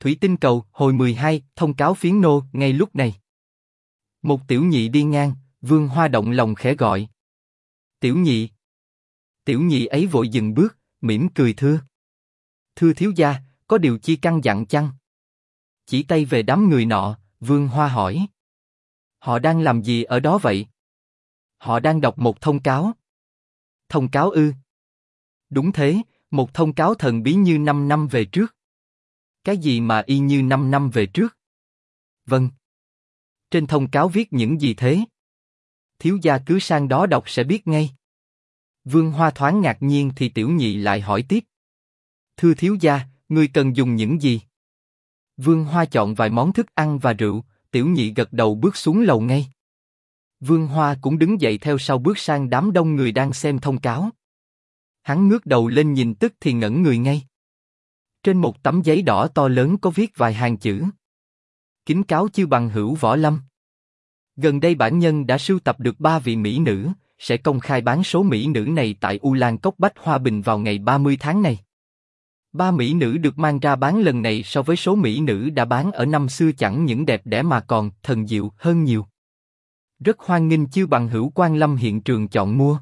Thủy tinh cầu, hồi 12, thông cáo phiến nô, ngay lúc này. Một tiểu nhị đi ngang, Vương Hoa động lòng khẽ gọi. Tiểu nhị. Tiểu nhị ấy vội dừng bước, mỉm cười thưa. Thưa thiếu gia, có điều chi căn dặn chăng? Chỉ tay về đám người nọ, Vương Hoa hỏi. Họ đang làm gì ở đó vậy? Họ đang đọc một thông cáo. Thông cáo ư? Đúng thế, một thông cáo thần bí như 5 năm về trước. Cái gì mà y như 5 năm về trước? Vâng. Trên thông cáo viết những gì thế? Thiếu gia cứ sang đó đọc sẽ biết ngay. Vương Hoa thoáng ngạc nhiên thì tiểu nhị lại hỏi tiếp. Thưa thiếu gia, ngươi cần dùng những gì? Vương Hoa chọn vài món thức ăn và rượu, tiểu nhị gật đầu bước xuống lầu ngay. Vương Hoa cũng đứng dậy theo sau bước sang đám đông người đang xem thông cáo. Hắn ngước đầu lên nhìn tức thì ngẩn người ngay. Trên một tấm giấy đỏ to lớn có viết vài hàng chữ. Kính cáo chư bằng hữu võ lâm. Gần đây bản nhân đã sưu tập được 3 vị mỹ nữ, sẽ công khai bán số mỹ nữ này tại U Lan Cốc Bách Hoa Bình vào ngày 30 tháng này. 3 mỹ nữ được mang ra bán lần này so với số mỹ nữ đã bán ở năm xưa chẳng những đẹp đẽ mà còn thần diệu hơn nhiều. Rất hoan nghênh chư bằng hữu quan lâm hiện trường chọn mua.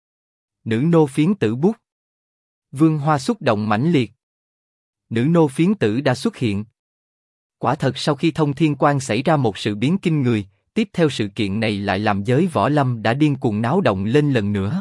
Nữ nô phiến tử bút. Vương Hoa xúc động mãnh liệt. Nữ nô phiến tử đã xuất hiện. Quả thật sau khi Thông Thiên Quan xảy ra một sự biến kinh người, tiếp theo sự kiện này lại làm giới võ lâm đã điên cuồng náo động lên lần nữa.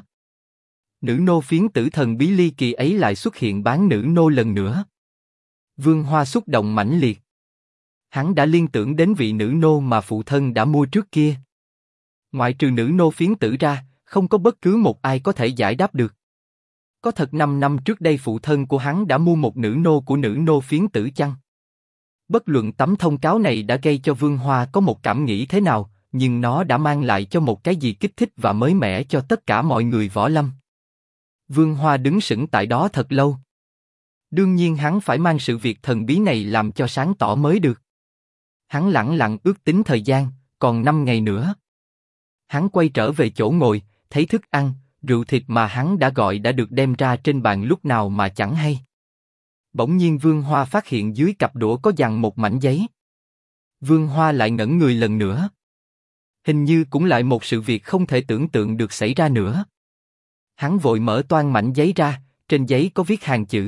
Nữ nô phiến tử thần bí ly kỳ ấy lại xuất hiện bán nữ nô lần nữa. Vương Hoa xúc động mãnh liệt. Hắn đã liên tưởng đến vị nữ nô mà phụ thân đã mua trước kia. Ngoại trừ nữ nô phiến tử ra, không có bất cứ một ai có thể giải đáp được. Có thật 5 năm trước đây phụ thân của hắn đã mua một nữ nô của nữ nô phiến tử chăng? Bất luận tấm thông cáo này đã gây cho Vương Hoa có một cảm nghĩ thế nào, nhưng nó đã mang lại cho một cái gì kích thích và mới mẻ cho tất cả mọi người võ lâm. Vương Hoa đứng sững tại đó thật lâu. Đương nhiên hắn phải mang sự việc thần bí này làm cho sáng tỏ mới được. Hắn lẳng lặng ước tính thời gian, còn 5 ngày nữa. Hắn quay trở về chỗ ngồi, thấy thức ăn, rượu thịt mà hắn đã gọi đã được đem ra trên bàn lúc nào mà chẳng hay. Bỗng nhiên Vương Hoa phát hiện dưới cặp đũa có dằn một mảnh giấy. Vương Hoa lại ngẩn người lần nữa. Hình như cũng lại một sự việc không thể tưởng tượng được xảy ra nữa. Hắn vội mở toang mảnh giấy ra, trên giấy có viết hàng chữ.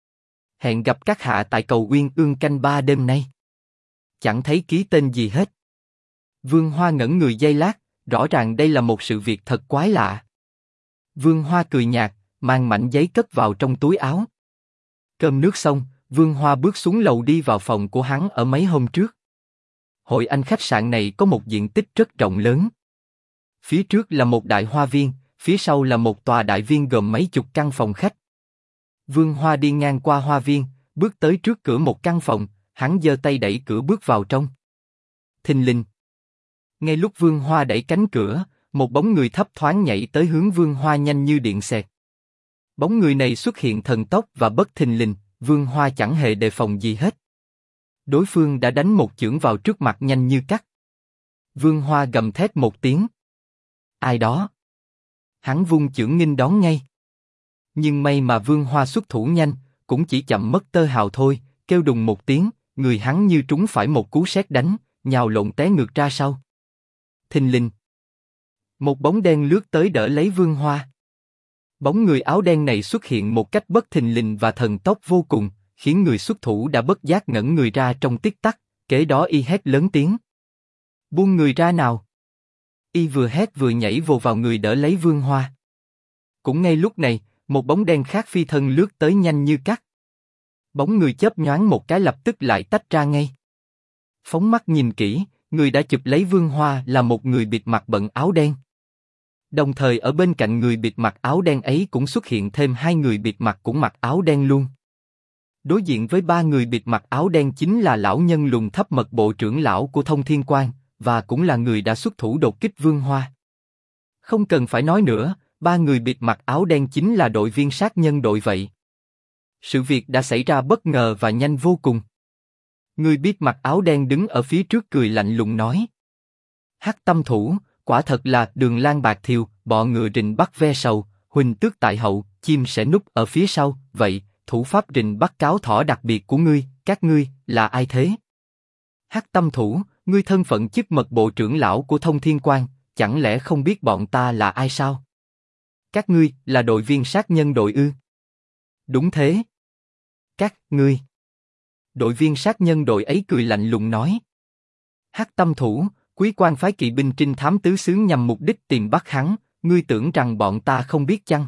Hẹn gặp các hạ tại cầu Uyên Ương canh 3 đêm nay. Chẳng thấy ký tên gì hết. Vương Hoa ngẩn người giây lát, rõ ràng đây là một sự việc thật quái lạ. Vương Hoa cười nhạt, mang mảnh giấy cất vào trong túi áo. Cơm nước xong, Vương Hoa bước xuống lầu đi vào phòng của hắn ở mấy hôm trước. Hội Anh khách sạn này có một diện tích rất rộng lớn. Phía trước là một đại hoa viên, phía sau là một tòa đại viên gồm mấy chục căn phòng khách. Vương Hoa đi ngang qua hoa viên, bước tới trước cửa một căn phòng, hắn giơ tay đẩy cửa bước vào trong. Thình lình. Ngay lúc Vương Hoa đẩy cánh cửa, một bóng người thấp thoáng nhảy tới hướng Vương Hoa nhanh như điện xẹt. Bóng người này xuất hiện thần tốc và bất thình lình, Vương Hoa chẳng hề đề phòng gì hết. Đối phương đã đánh một chưởng vào trước mặt nhanh như cắt. Vương Hoa gầm thét một tiếng. Ai đó? Hắn vung chưởng nghênh đón ngay. Nhưng may mà Vương Hoa xuất thủ nhanh, cũng chỉ chậm mất tơ hào thôi, kêu đùng một tiếng, người hắn như trúng phải một cú sét đánh, nhào lộn té ngược ra sau. Thình lình. Một bóng đen lướt tới đỡ lấy Vương Hoa. Bóng người áo đen này xuất hiện một cách bất thình lình và thần tốc vô cùng, khiến người xuất thủ đã bất giác ngẩn người ra trong tích tắc, kế đó y hét lớn tiếng. Buông người ra nào! Y vừa hét vừa nhảy vồ vào người đỡ lấy Vương Hoa. Cũng ngay lúc này, một bóng đen khác phi thân lướt tới nhanh như cắt. Bóng người chớp nhoáng một cái lập tức lại tách ra ngay. Phóng mắt nhìn kỹ, người đã chụp lấy Vương Hoa là một người bịt mặt bận áo đen. Đồng thời ở bên cạnh người bịt mặt áo đen ấy cũng xuất hiện thêm 2 người bịt mặt cũng mặc áo đen luôn. Đối diện với 3 người bịt mặt áo đen chính là lão nhân lùn thấp mật bộ trưởng lão của Thông Thiên Quan, và cũng là người đã xuất thủ đột kích Vương Hoa. Không cần phải nói nữa, 3 người bịt mặt áo đen chính là đội viên sát nhân đội vậy. Sự việc đã xảy ra bất ngờ và nhanh vô cùng. Người bịt mặt áo đen đứng ở phía trước cười lạnh lùng nói. Hắc tâm thủ, quả thật là Đường Lang bạc thiều, bọ ngựa rình bắt ve sầu, huỳnh tước tại hậu, chim sẽ núp ở phía sau, vậy, thủ pháp rình bắt cáo thỏ đặc biệt của ngươi, các ngươi, là ai thế? Hắc Tâm Thủ, ngươi thân phận chức mật bộ trưởng lão của Thông Thiên Quan, chẳng lẽ không biết bọn ta là ai sao? Các ngươi, là đội viên sát nhân đội ư? Đúng thế. Các ngươi. Đội viên sát nhân đội ấy cười lạnh lùng nói. Hắc Tâm Thủ, Quý Quan phái kỵ binh trinh thám tứ xứ nhằm mục đích tìm bắt hắn, ngươi tưởng rằng bọn ta không biết chăng?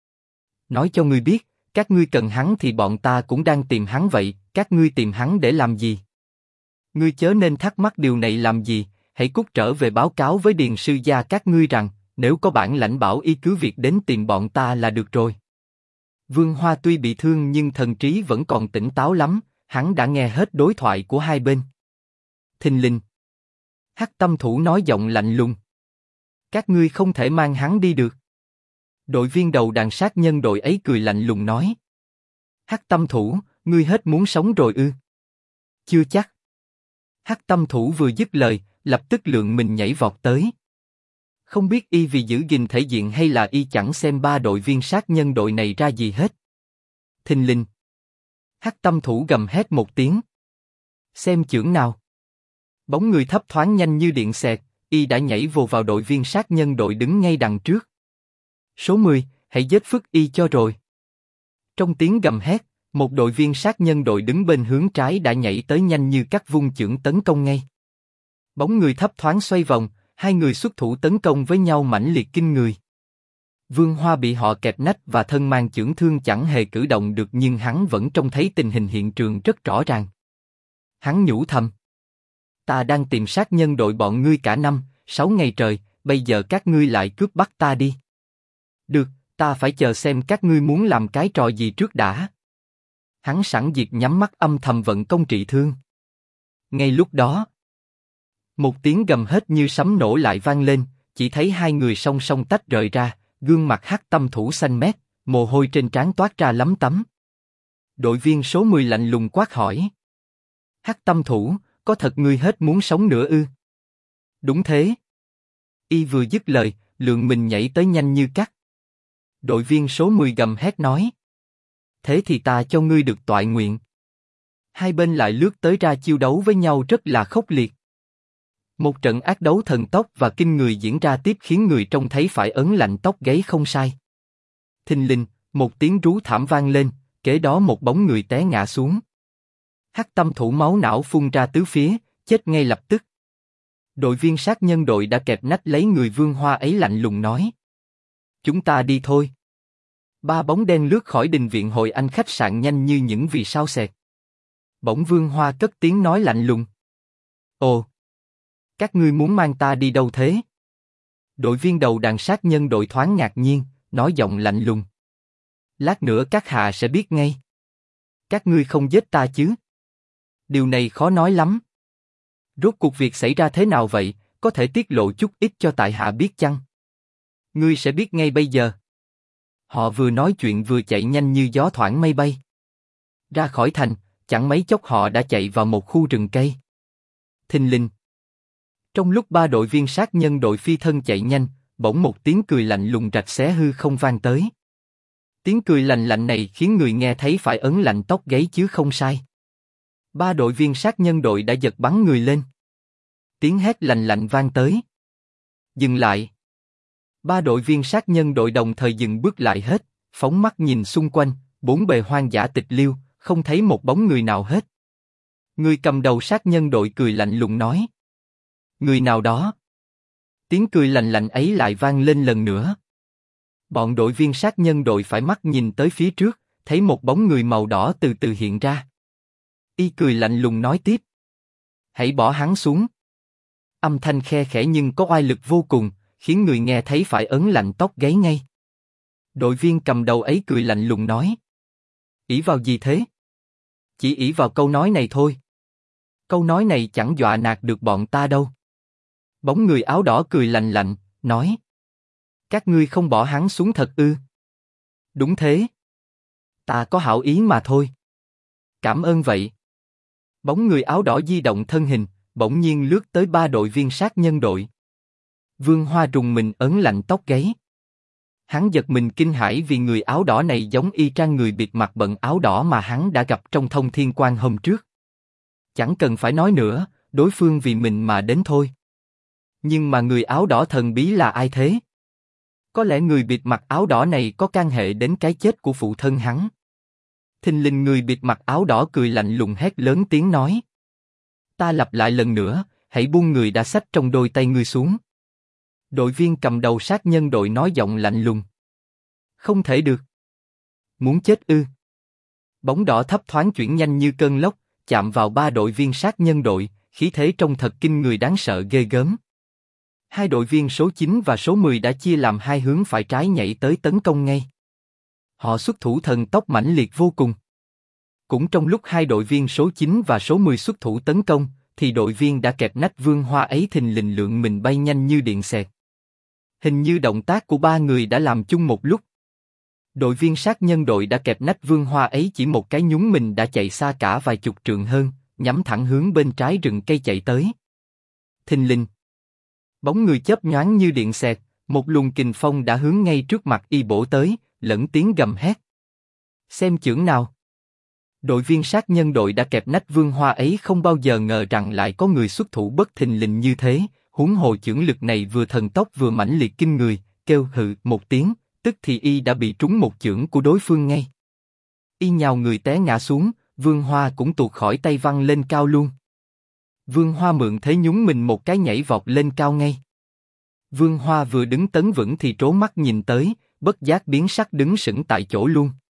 Nói cho ngươi biết, các ngươi cần hắn thì bọn ta cũng đang tìm hắn vậy, các ngươi tìm hắn để làm gì? Ngươi chớ nên thắc mắc điều này làm gì, hãy cút trở về báo cáo với Điền sư gia các ngươi rằng, nếu có bản lãnh bảo y cứ việc đến tìm bọn ta là được rồi. Vương Hoa tuy bị thương nhưng thần trí vẫn còn tỉnh táo lắm, hắn đã nghe hết đối thoại của hai bên. Thình lình. Hắc Tâm Thủ nói giọng lạnh lùng. Các ngươi không thể mang hắn đi được. Đội viên đầu đàn sát nhân đội ấy cười lạnh lùng nói. Hắc Tâm Thủ, ngươi hết muốn sống rồi ư? Chưa chắc. Hắc Tâm Thủ vừa dứt lời, lập tức lượng mình nhảy vọt tới. Không biết y vì giữ gìn thể diện hay là y chẳng xem ba đội viên sát nhân đội này ra gì hết. Thình lình. Hắc Tâm Thủ gầm hét một tiếng. Xem chưởng nào. Bóng người thấp thoáng nhanh như điện xẹt, y đã nhảy vồ vào đội viên sát nhân đội đứng ngay đằng trước. Số 10, hãy giết phức y cho rồi. Trong tiếng gầm hét, một đội viên sát nhân đội đứng bên hướng trái đã nhảy tới nhanh như cắt vung chưởng tấn công ngay. Bóng người thấp thoáng xoay vòng, hai người xuất thủ tấn công với nhau mãnh liệt kinh người. Vương Hoa bị họ kẹp nách và thân mang chưởng thương chẳng hề cử động được nhưng hắn vẫn trông thấy tình hình hiện trường rất rõ ràng. Hắn nhủ thầm. Ta đang tìm sát nhân đội bọn ngươi cả 5-6 ngày trời, bây giờ các ngươi lại cướp bắt ta đi. Được, ta phải chờ xem các ngươi muốn làm cái trò gì trước đã. Hắn sẵn diệt nhắm mắt âm thầm vận công trị thương. Ngay lúc đó, một tiếng gầm hét như sấm nổ lại vang lên, chỉ thấy hai người song song tách rời ra, gương mặt Hắc Tâm Thủ xanh mét, mồ hôi trên trán toát ra lấm tấm. Đội viên số 10 lạnh lùng quát hỏi. Hắc Tâm Thủ, có thật ngươi hết muốn sống nữa ư? Đúng thế. Y vừa dứt lời, lượng mình nhảy tới nhanh như cắt. Đội viên số 10 gầm hét nói. Thế thì ta cho ngươi được toại nguyện. Hai bên lại lướt tới ra chiêu đấu với nhau rất là khốc liệt. Một trận ác đấu thần tốc và kinh người diễn ra tiếp khiến người trông thấy phải ớn lạnh tóc gáy không sai. Thình lình, một tiếng rú thảm vang lên, kế đó một bóng người té ngã xuống. Hắc Tâm Thủ máu não phun ra tứ phía, chết ngay lập tức. Đội viên sát nhân đội đã kẹp nách lấy người Vương Hoa ấy lạnh lùng nói. Chúng ta đi thôi. Ba bóng đen lướt khỏi đình viện Hội Anh khách sạn nhanh như những vì sao xẹt. Bỗng Vương Hoa cất tiếng nói lạnh lùng. Ồ! Các ngươi muốn mang ta đi đâu thế? Đội viên đầu đàn sát nhân đội thoáng ngạc nhiên, nói giọng lạnh lùng. Lát nữa các hạ sẽ biết ngay. Các ngươi không giết ta chứ? Điều này khó nói lắm. Rốt cuộc việc xảy ra thế nào vậy, có thể tiết lộ chút ít cho tại hạ biết chăng? Ngươi sẽ biết ngay bây giờ. Họ vừa nói chuyện vừa chạy nhanh như gió thoảng mây bay. Ra khỏi thành, chẳng mấy chốc họ đã chạy vào một khu rừng cây. Thình lình. Trong lúc ba đội viên sát nhân đội phi thân chạy nhanh, bỗng một tiếng cười lạnh lùng rạch xé hư không vang tới. Tiếng cười lạnh lạnh này khiến người nghe thấy phải ớn lạnh tóc gáy chứ không sai. Ba đội viên sát nhân đội đã giật bắn người lên. Tiếng hét lạnh lạnh vang tới. Dừng lại. Ba đội viên sát nhân đội đồng thời dừng bước lại hết, phóng mắt nhìn xung quanh, bốn bề hoang dã tịch liêu, không thấy một bóng người nào hết. Người cầm đầu sát nhân đội cười lạnh lùng nói. Người nào đó? Tiếng cười lạnh lạnh ấy lại vang lên lần nữa. Bọn đội viên sát nhân đội phải mắt nhìn tới phía trước, thấy một bóng người màu đỏ từ từ hiện ra. Y cười lạnh lùng nói tiếp. Hãy bỏ hắn xuống. Âm thanh khe khẽ nhưng có oai lực vô cùng, khiến người nghe thấy phải ớn lạnh tóc gáy ngay. Đội viên cầm đầu ấy cười lạnh lùng nói. Ỷ vào gì thế? Chỉ ỷ vào câu nói này thôi. Câu nói này chẳng dọa nạt được bọn ta đâu. Bóng người áo đỏ cười lạnh lạnh, nói. Các ngươi không bỏ hắn xuống thật ư? Đúng thế. Ta có hảo ý mà thôi. Cảm ơn vậy. Bóng người áo đỏ di động thân hình, bỗng nhiên lướt tới ba đội viên sát nhân đội. Vương Hoa rùng mình ớn lạnh tóc gáy. Hắn giật mình kinh hãi vì người áo đỏ này giống y chang người bịt mặt bận áo đỏ mà hắn đã gặp trong Thông Thiên Quan hôm trước. Chẳng cần phải nói nữa, đối phương vì mình mà đến thôi. Nhưng mà người áo đỏ thần bí là ai thế? Có lẽ người bịt mặt áo đỏ này có can hệ đến cái chết của phụ thân hắn. Thình lình người bịt mặt áo đỏ cười lạnh lùng hét lớn tiếng nói. Ta lặp lại lần nữa, hãy buông người đã xách trong đôi tay ngươi xuống. Đội viên cầm đầu sát nhân đội nói giọng lạnh lùng. Không thể được. Muốn chết ư? Bóng đỏ thấp thoáng chuyển nhanh như cơn lốc, chạm vào ba đội viên sát nhân đội, khí thế trông thật kinh người đáng sợ ghê gớm. Hai đội viên số 9 và số 10 đã chia làm hai hướng phải trái nhảy tới tấn công ngay. Họ xuất thủ thần tốc mãnh liệt vô cùng. Cũng trong lúc hai đội viên số 9 và số 10 xuất thủ tấn công, thì đội viên đã kẹp nách Vương Hoa ấy thình lình lượng mình bay nhanh như điện xẹt. Hình như động tác của ba người đã làm chung một lúc. Đội viên sát nhân đội đã kẹp nách Vương Hoa ấy chỉ một cái nhún mình đã chạy xa cả vài chục trượng hơn, nhắm thẳng hướng bên trái rừng cây chạy tới. Thình lình, bóng người chớp nhoáng như điện xẹt, một luồng kình phong đã hướng ngay trước mặt y bổ tới, lẫn tiếng gầm hét. Xem chưởng nào. Đội viên sát nhân đội đã kẹp nách Vương Hoa ấy không bao giờ ngờ rằng lại có người xuất thủ bất thình lình như thế, huống hồ chưởng lực này vừa thần tốc vừa mãnh liệt kinh người, kêu hừ một tiếng, tức thì y đã bị trúng một chưởng của đối phương ngay. Y nhào người té ngã xuống, Vương Hoa cũng tuột khỏi tay văng lên cao luôn. Vương Hoa mượn thế nhún mình một cái nhảy vọt lên cao ngay. Vương Hoa vừa đứng tấn vững thì trố mắt nhìn tới, bất giác biến sắc đứng sững tại chỗ luôn.